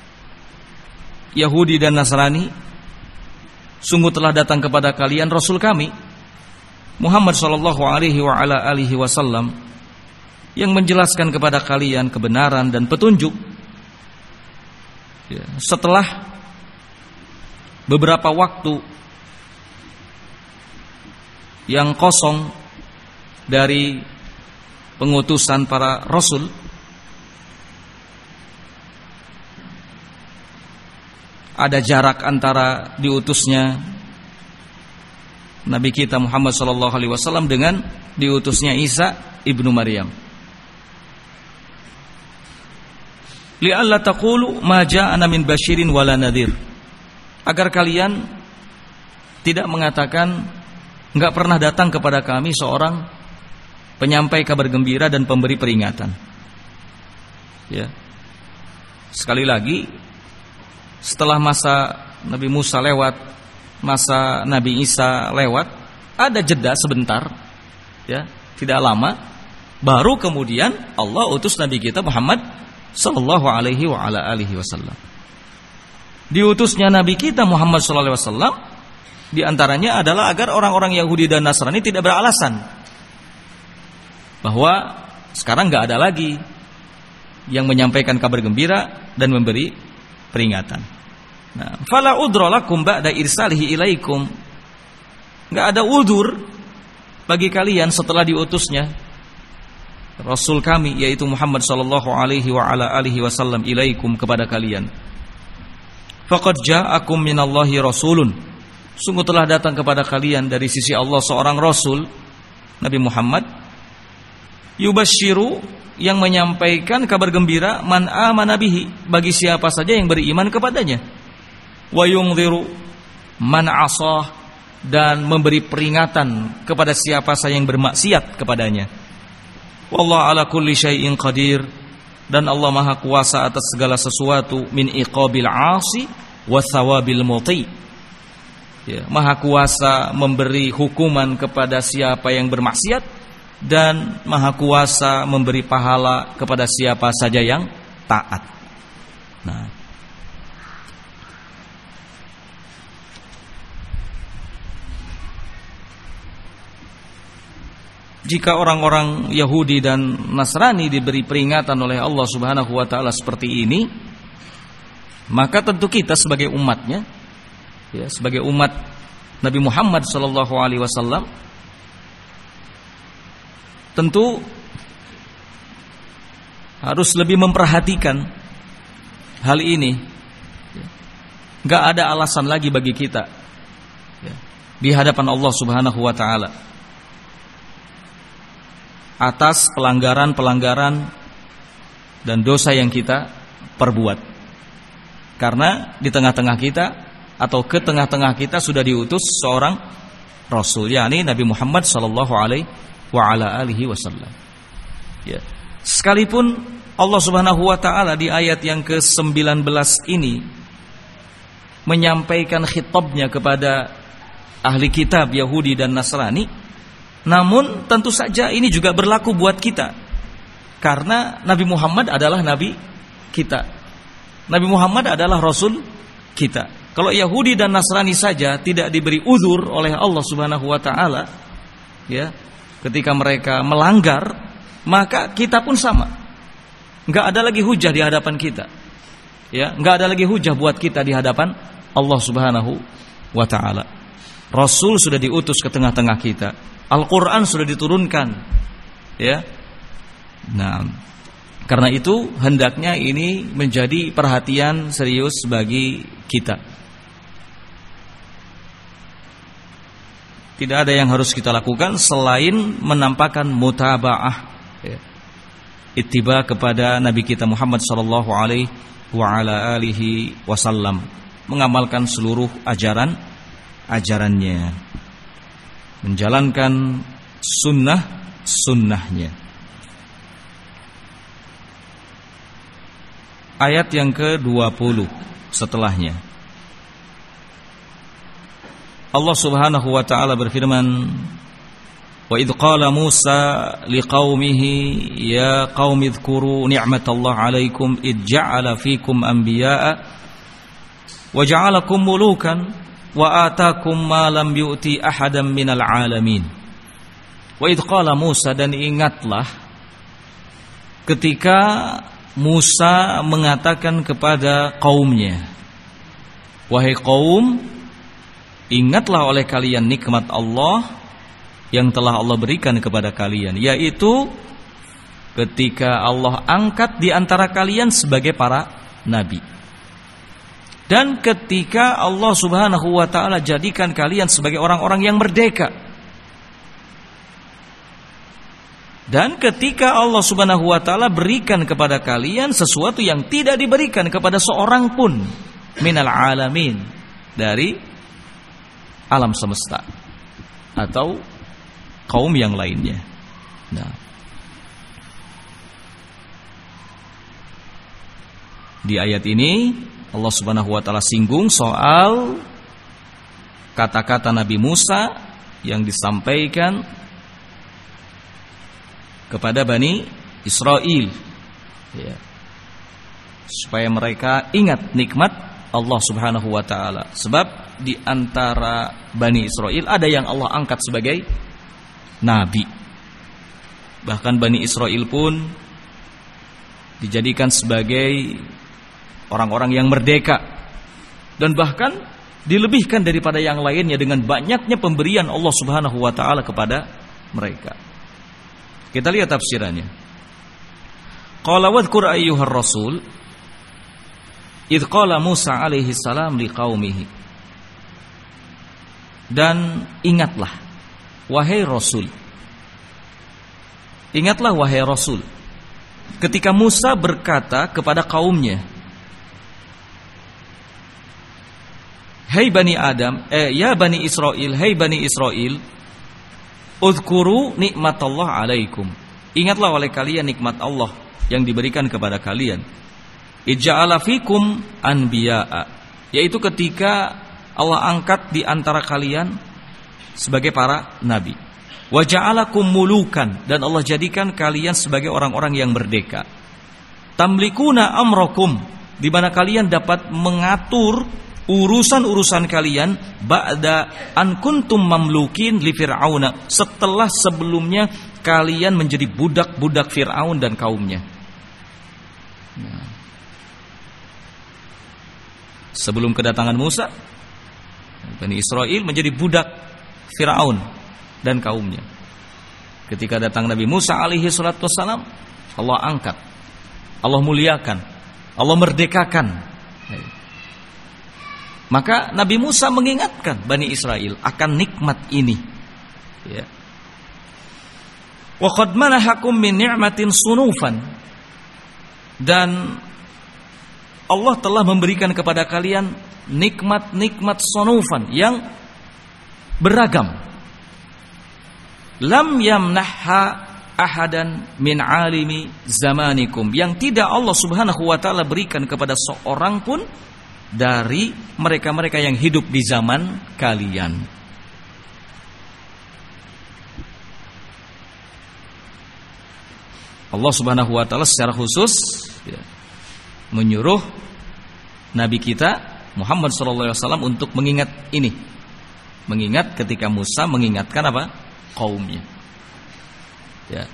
Yahudi dan Nasrani, sungguh telah datang kepada kalian Rasul kami Muhammad sallallahu alaihi wa ala alihi wasallam yang menjelaskan kepada kalian kebenaran dan petunjuk. Ya, setelah beberapa waktu yang kosong dari pengutusan para Rasul, ada jarak antara diutusnya Nabi kita Muhammad sallallahu alaihi wasallam dengan diutusnya Isa ibnu Maryam. Li'alla taqulu ma ja'ana min basyirin wala nadhir. Agar kalian tidak mengatakan enggak pernah datang kepada kami seorang penyampai kabar gembira dan pemberi peringatan. Ya. Sekali lagi, setelah masa Nabi Musa lewat, masa Nabi Isa lewat, ada jeda sebentar, ya, tidak lama, baru kemudian Allah utus Nabi kita Muhammad sallallahu alaihi wa ala alihi wasallam. Diutusnya Nabi kita Muhammad sallallahu alaihi wasallam di antaranya adalah agar orang-orang Yahudi dan Nasrani tidak beralasan bahwa sekarang enggak ada lagi yang menyampaikan kabar gembira dan memberi peringatan. Nah, fala udra lakum ba'da irsalihi ilaikum. Enggak ada udzur bagi kalian setelah diutusnya Rasul kami yaitu Muhammad sallallahu alaihi wa ala alihi wasallam ilaikum kepada kalian. Faqad ja'akum minallahi rasulun. Sungguh telah datang kepada kalian dari sisi Allah seorang rasul, Nabi Muhammad, yubasyiru, yang menyampaikan kabar gembira, man amana bihi, bagi siapa saja yang beriman kepadanya, wa yungdhiru man asah, dan memberi peringatan kepada siapa saja yang bermaksiat kepadanya. Wallahu ala kulli syai'in qadir, dan Allah Maha Kuasa atas segala sesuatu, min iqabil 'asi wa thawabil muti. Ya, Maha Kuasa memberi hukuman kepada siapa yang bermaksiat dan Maha Kuasa memberi pahala kepada siapa saja yang taat. Nah, jika orang-orang Yahudi dan Nasrani diberi peringatan oleh Allah Subhanahu wa taala seperti ini, maka tentu kita sebagai umatnya, ya, sebagai umat Nabi Muhammad sallallahu alaihi wasallam, tentu harus lebih memperhatikan hal ini. Gak ada alasan lagi bagi kita di hadapan Allah Subhanahu wa ta'ala atas pelanggaran-pelanggaran dan dosa yang kita perbuat. Karena di tengah-tengah kita atau ke tengah-tengah kita sudah diutus seorang Rasul, yakni Nabi Muhammad sallallahu alaihi wa ala alihi wasallam. Ya. Sekalipun Allah Subhanahu wa taala di ayat yang ke-19 ini menyampaikan khitabnya kepada ahli kitab Yahudi dan Nasrani, namun tentu saja ini juga berlaku buat kita. Karena Nabi Muhammad adalah nabi kita. Nabi Muhammad adalah rasul kita. Kalau Yahudi dan Nasrani saja tidak diberi uzur oleh Allah Subhanahu wa taala, ya, ketika mereka melanggar, maka kita pun sama. Enggak ada lagi hujah di hadapan kita. Ya, enggak ada lagi hujah buat kita di hadapan Allah Subhanahu wa taala. Rasul sudah diutus ke tengah-tengah kita. Al-Qur'an sudah diturunkan. Ya. Nah, karena itu hendaknya ini menjadi perhatian serius bagi kita. Tidak ada yang harus kita lakukan selain menampakkan mutaba'ah, ya, ittiba kepada Nabi kita Muhammad sallallahu alaihi wa ala alihi wasallam, mengamalkan seluruh ajarannya, menjalankan sunnahnya. Ayat yang ke-20 setelahnya, Allah Subhanahu wa taala berfirman, wa idh qala Musa liqaumihi ya qaumi dzkuru ni'matallahi 'alaikum id ja'ala fikum anbiya'a wa ja'alakum mulukan wa ataakum ma lam yu'ti ahadan minal 'alamin. Wa idh qala Musa, dan ingatlah ketika Musa mengatakan kepada kaumnya, wahai kaum, ingatlah oleh kalian nikmat Allah yang telah Allah berikan kepada kalian, yaitu ketika Allah angkat di antara kalian sebagai para nabi. Dan ketika Allah Subhanahu wa ta'ala jadikan kalian sebagai orang-orang yang merdeka. Dan ketika Allah Subhanahu wa ta'ala berikan kepada kalian sesuatu yang tidak diberikan kepada seorang pun minal alamin, dari alam semesta atau kaum yang lainnya. Nah, di ayat ini Allah Subhanahu wa ta'ala singgung soal kata-kata Nabi Musa yang disampaikan kepada Bani Israel, ya, supaya mereka ingat nikmat Allah Subhanahu wa ta'ala. Sebab di antara Bani Israel ada yang Allah angkat sebagai nabi. Bahkan Bani Israel pun dijadikan sebagai orang-orang yang merdeka, dan bahkan dilebihkan daripada yang lainnya dengan banyaknya pemberian Allah Subhanahu wa ta'ala kepada mereka. Kita lihat tafsirannya. Qala wadhkur ayyuhar rasul idh qala Musa alaihi salam liqaumihi. Dan ingatlah wahai rasul, ingatlah wahai rasul, ketika Musa berkata kepada kaumnya, Hai Bani Adam, ya Bani Israel, hai Bani Israel, uzkuru nikmatallah alaikum. Ingatlah oleh kalian nikmat Allah yang diberikan kepada kalian. Ija'ala fikum anbiya'a, yaitu ketika Allah angkat di antara kalian sebagai para nabi. Wa ja'alakum mulukan, dan Allah jadikan kalian sebagai orang-orang yang merdeka. Tamlikuna amrakum, di mana kalian dapat mengatur urusan-urusan kalian ba'da an kuntum mamlukin li fir'auna, setelah sebelumnya kalian menjadi budak-budak Fir'aun dan kaumnya. Nah, sebelum kedatangan Musa, Bani Israel menjadi budak Fir'aun dan kaumnya. Ketika datang Nabi Musa alaihi salatu wassalam, Allah angkat, Allah muliakan, Allah merdekakan. Maka Nabi Musa mengingatkan Bani Israel akan nikmat ini, ya. Wa qad manahakum min ni'matin sunufan, dan Allah telah memberikan kepada kalian nikmat-nikmat sunufan yang beragam. Lam yamnahha ahadan min alimi zamanikum, yang tidak Allah Subhanahu wa ta'ala berikan kepada seorang pun dari mereka-mereka yang hidup di zaman kalian. Allah Subhanahu wa ta'ala secara khusus, ya, menyuruh Nabi kita Muhammad SAW untuk mengingat ini. Mengingat ketika Musa mengingatkan apa? Kaumnya. Ya.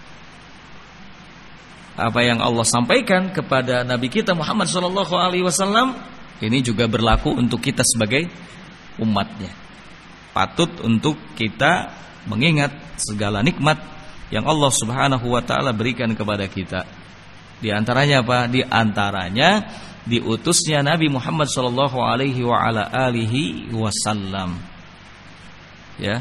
Apa yang Allah sampaikan kepada Nabi kita Muhammad SAW, ini juga berlaku untuk kita sebagai umatnya. Patut untuk kita mengingat segala nikmat yang Allah Subhanahu wa ta'ala berikan kepada kita. Di antaranya apa? Di antaranya diutusnya Nabi Muhammad sallallahu alaihi wa ala alihi wasallam. Ya.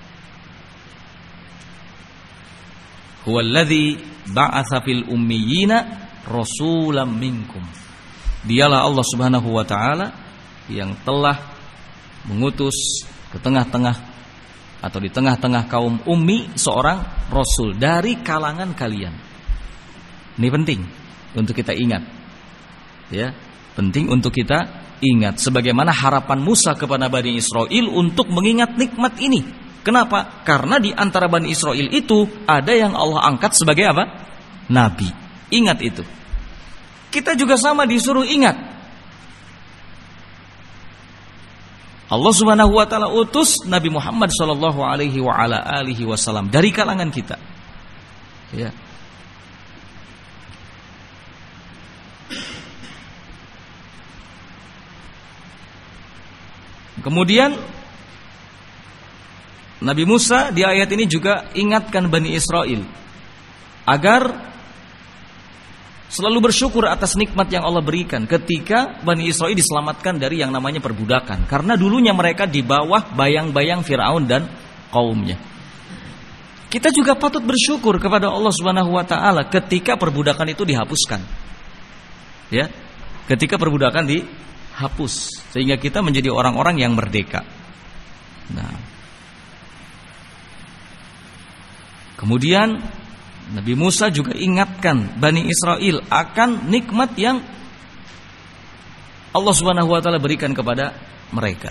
Huwallazi ba'atsa fil ummiyina rasulam minkum. Dialah Allah Subhanahu wa ta'ala yang telah mengutus ke tengah-tengah atau di tengah-tengah kaum ummi seorang rasul dari kalangan kalian. Ini penting untuk kita ingat. Ya, penting untuk kita ingat sebagaimana harapan Musa kepada Bani Israel untuk mengingat nikmat ini. Kenapa? Karena di antara Bani Israel itu ada yang Allah angkat sebagai apa? Nabi. Ingat itu. Kita juga sama disuruh ingat. Allah Subhanahu wa ta'ala utus Nabi Muhammad sallallahu alaihi wa ala alihi wasallam dari kalangan kita. Ya. Kemudian Nabi Musa di ayat ini juga ingatkan Bani Israel agar selalu bersyukur atas nikmat yang Allah berikan ketika Bani Israil diselamatkan dari yang namanya perbudakan. Karena dulunya mereka di bawah bayang-bayang Firaun dan kaumnya. Kita juga patut bersyukur kepada Allah Subhanahu wa taala ketika perbudakan itu dihapuskan. Ya. Ketika perbudakan dihapus sehingga kita menjadi orang-orang yang merdeka. Nah. Kemudian Nabi Musa juga ingatkan Bani Israil akan nikmat yang Allah Subhanahu wa taala berikan kepada mereka.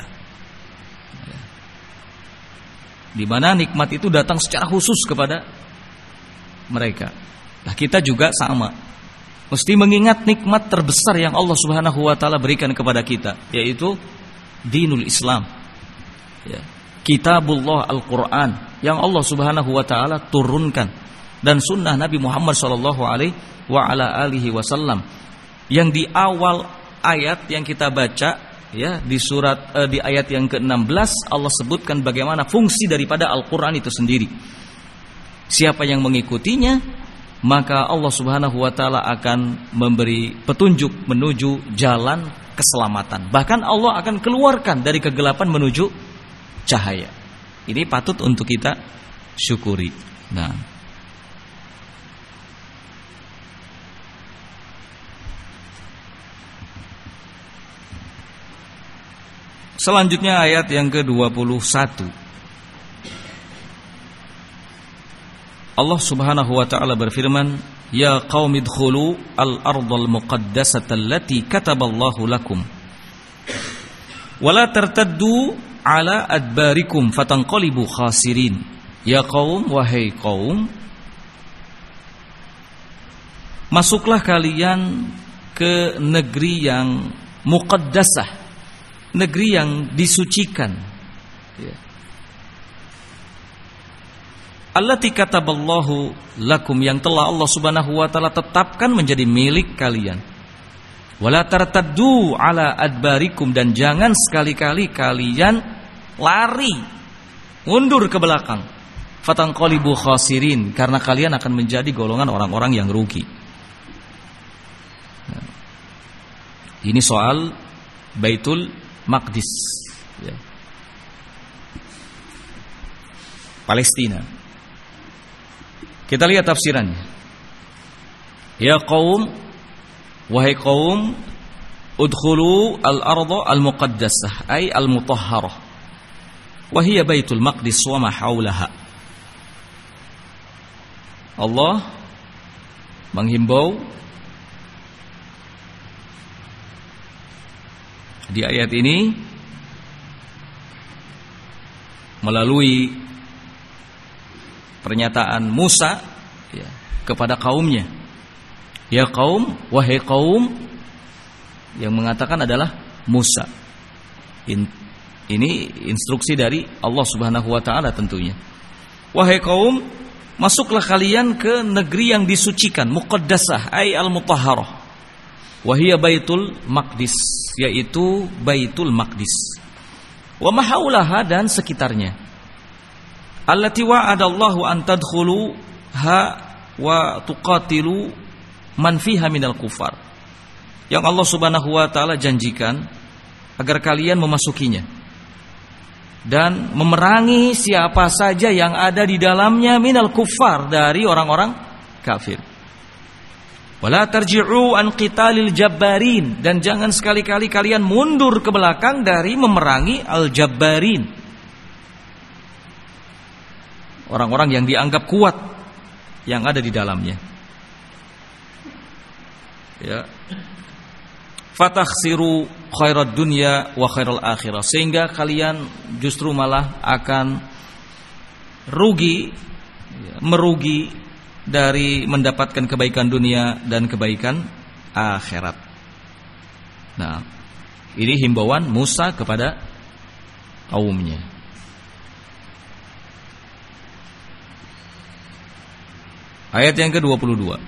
Di mana nikmat itu datang secara khusus kepada mereka. Nah, kita juga sama. Mesti mengingat nikmat terbesar yang Allah Subhanahu wa taala berikan kepada kita, yaitu dinul Islam. Ya. Kitabullah Al-Qur'an yang Allah Subhanahu wa taala turunkan dan sunnah Nabi Muhammad sallallahu alaihi wasallam yang di awal ayat yang kita baca ya di surat di ayat yang ke-16 Allah sebutkan bagaimana fungsi daripada Al-Qur'an itu sendiri. Siapa yang mengikutinya maka Allah Subhanahu wa taala akan memberi petunjuk menuju jalan keselamatan. Bahkan Allah akan keluarkan dari kegelapan menuju cahaya. Ini patut untuk kita syukuri. Nah, selanjutnya ayat yang ke-21. Allah Subhanahu wa taala berfirman, "Ya qaumi idkhulu al-ardhal muqaddasata allati kataballahu lakum. Wa la tartaddu ala adbarikum fatanqalibu khasirin." Ya qaum, wahai kaum, masuklah kalian ke negeri yang muqaddasah, negeri yang disucikan. Ya. Allati kataballahu lakum, yang telah Allah Subhanahu wa taala tetapkan menjadi milik kalian. Wala tartaddu ala adbarikum, dan jangan sekali-kali kalian lari mundur ke belakang. Fatanqalibu khasirin, karena kalian akan menjadi golongan orang-orang yang rugi. Ini soal Baitul Maqdis, ya. Palestina. Kita lihat tafsirannya. Ya qaum, wahai kaum, udkhulu al-ardha al-muqaddasah ay al-mutahharah wa hiya Baitul Maqdis wa ma haulaha. Allah menghimbau di ayat ini melalui pernyataan Musa ya, kepada kaumnya. Ya kaum, wahai kaum, yang mengatakan adalah Musa. Ini instruksi dari Allah Subhanahu wa taala tentunya. Wahai kaum, masuklah kalian ke negeri yang disucikan, muqaddasah ay al-mutahharah. Wa hiya Baitul Maqdis, yaitu Baitul Maqdis. Wa ma haulaha, dan sekitarnya. Allati wa'adallahu an tadkhuluha wa tuqatilu man fiha minal kufar. Yang Allah Subhanahu wa taala janjikan agar kalian memasukinya dan memerangi siapa saja yang ada di dalamnya minal kufar, dari orang-orang kafir. Wala tarji'u an qitalil jabbarin, dan jangan sekali-kali kalian mundur ke belakang dari memerangi al-jabbarin, orang-orang yang dianggap kuat yang ada di dalamnya. Ya. Fatakhsiru khairat dunya wa khairal akhirah, sehingga kalian justru malah akan rugi, merugi dari mendapatkan kebaikan dunia dan kebaikan akhirat. Nah, ini himbauan Musa kepada kaumnya. Ayat yang ke-22.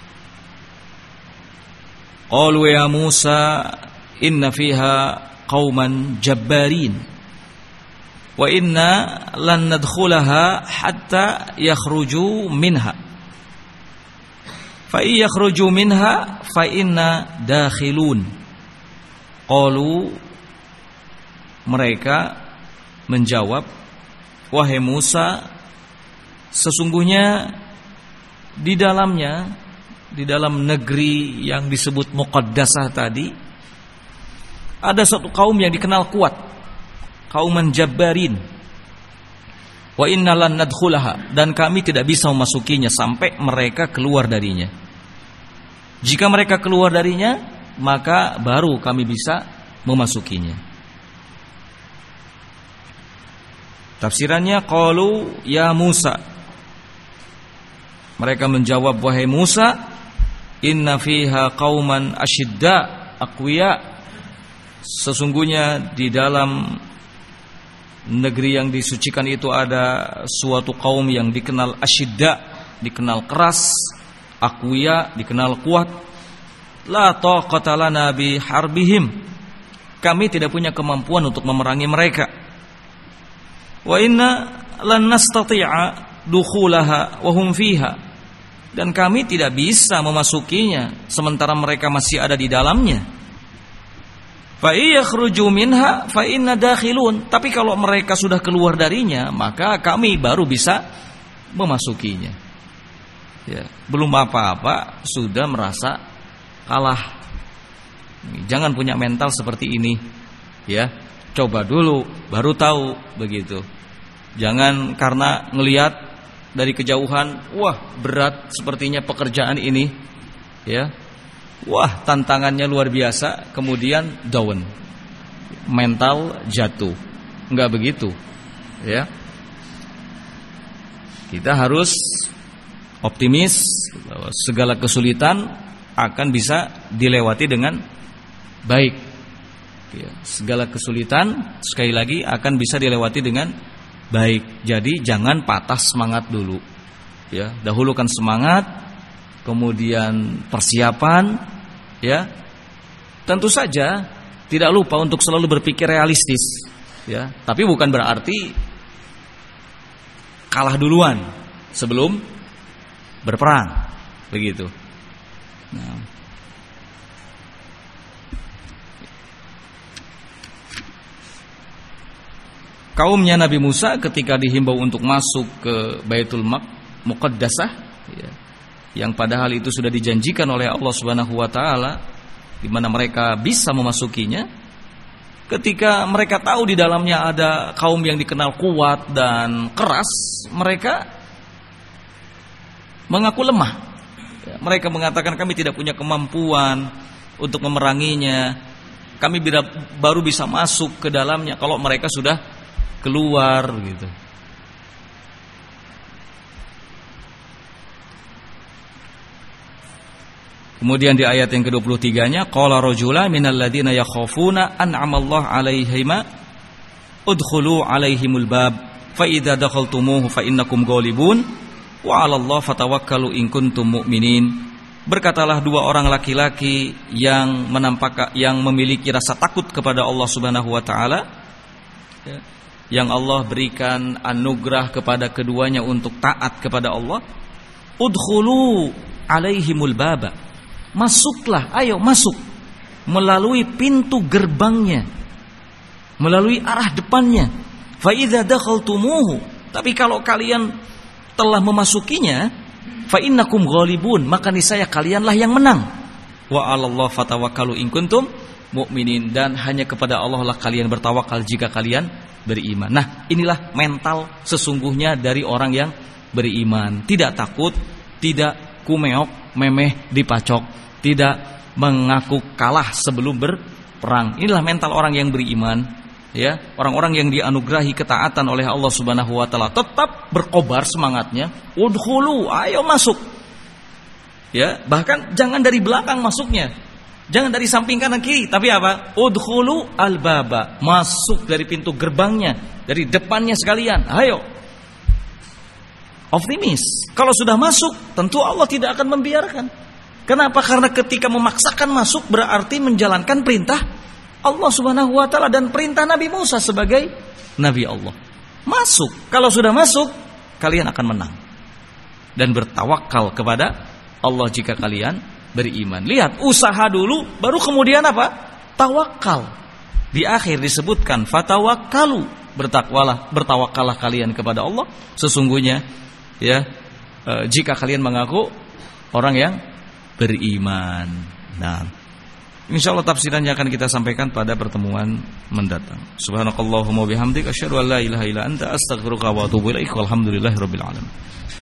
Qalu ya Musa inna fiha qauman jabbarin wa inna lan nadkhulaha hatta yakhruju minha Fa iyakhruju minha fa inna dakhilun. Qalu, mereka menjawab, wahai Musa, sesungguhnya di dalamnya, di dalam negeri yang disebut Muqaddasah tadi, ada satu kaum yang dikenal kuat, kauman jabbarin. Wa inna lan nadkhulaha, dan kami tidak bisa memasukinya sampai mereka keluar darinya. Jika mereka keluar darinya, maka baru kami bisa memasukinya. Tafsirannya, qalu ya Musa, mereka menjawab, wahai Musa, inna fiha qauman asyidda aqwiya, sesungguhnya di dalam negeri yang disucikan itu ada suatu kaum yang dikenal asyidda, dikenal keras, aqwiya, dikenal kuat. La taqata lana bi harbihim, kami tidak punya kemampuan untuk memerangi mereka. Wa inna lan nastati'a dukhulaha wa hum fiha, dan kami tidak bisa memasukinya sementara mereka masih ada di dalamnya. Fa iyakhruju minha fa inna dakhilun, tapi kalau mereka sudah keluar darinya, maka kami baru bisa memasukinya. Ya, belum apa-apa sudah merasa kalah. Jangan punya mental seperti ini. Ya, coba dulu baru tahu begitu. Jangan karena ngelihat dari kejauhan, wah berat sepertinya pekerjaan ini. Ya. Wah, tantangannya luar biasa, kemudian down, mental jatuh. Enggak begitu, ya. Kita harus optimis bahwa segala kesulitan akan bisa dilewati dengan baik. Ya, segala kesulitan sekali lagi akan bisa dilewati dengan baik. Jadi jangan patah semangat dulu. Ya, dahulukan semangat, kemudian persiapan, ya. Tentu saja tidak lupa untuk selalu berpikir realistis, ya. Tapi bukan berarti kalah duluan sebelum berperang, begitu. Nah. Kaumnya Nabi Musa ketika dihimbau untuk masuk ke Baitul Muqaddasah, ya, yang padahal itu sudah dijanjikan oleh Allah Subhanahu wa taala di mana mereka bisa memasukinya, ketika mereka tahu di dalamnya ada kaum yang dikenal kuat dan keras, mereka mengaku lemah. Mereka mengatakan kami tidak punya kemampuan untuk memeranginya. Kami baru bisa masuk ke dalamnya kalau mereka sudah keluar gitu. Kemudian di ayat yang ke-23-nya, qala rajula minal ladzina yakhafuna an'amallahu 'alaihima udkhulu 'alaihimul bab fa idza dakhaltumuhu fa innakum ghalibun wa 'alallahi fatawakkalu in kuntum mu'minin. Berkatalah dua orang laki-laki yang memiliki rasa takut kepada Allah Subhanahu wa taala, yang Allah berikan anugerah kepada keduanya untuk taat kepada Allah. Udkhulu 'alaihimul baba, masuklah, ayo masuk melalui pintu gerbangnya, melalui arah depannya. Fa idza dakhaltumuhu, tapi kalau kalian telah memasukinya, fa innakum ghalibun, maka niscaya kalianlah yang menang. Wa 'alallahi fatawakkalu in kuntum mu'minin, dan hanya kepada Allah lah kalian bertawakal jika kalian beriman. Nah, inilah mental sesungguhnya dari orang yang beriman. Tidak takut, tidak kumeok, memeh, dipacok, tidak mengaku kalah sebelum berperang. Inilah mental orang yang beriman, ya. Orang-orang yang dianugerahi ketaatan oleh Allah Subhanahu wa taala tetap berkobar semangatnya. Udkhulu, ayo masuk. Ya, bahkan jangan dari belakang masuknya. Jangan dari samping kanan kiri, tapi apa? Udkhulu al-baba, masuk dari pintu gerbangnya, dari depannya sekalian. Ayo. Optimis. Kalau sudah masuk, tentu Allah tidak akan membiarkan. Kenapa? Karena ketika memaksakan masuk berarti menjalankan perintah Allah Subhanahu wa taala dan perintah Nabi Musa sebagai nabi Allah. Masuk. Kalau sudah masuk, kalian akan menang dan bertawakal kepada Allah jika kalian beriman. Lihat, usaha dulu baru kemudian apa? Tawakal. Di akhir disebutkan fatawakkalu, bertawakallah kalian kepada Allah. Sesungguhnya ya, jika kalian mengaku orang yang beriman. Nah, insyaallah tafsirannya akan kita sampaikan pada pertemuan mendatang. Subhanakallahumma bihamdika asyhadu an la ilaha illa anta astaghfiruka wa atubu ilaik. Walhamdulillahirabbil alamin.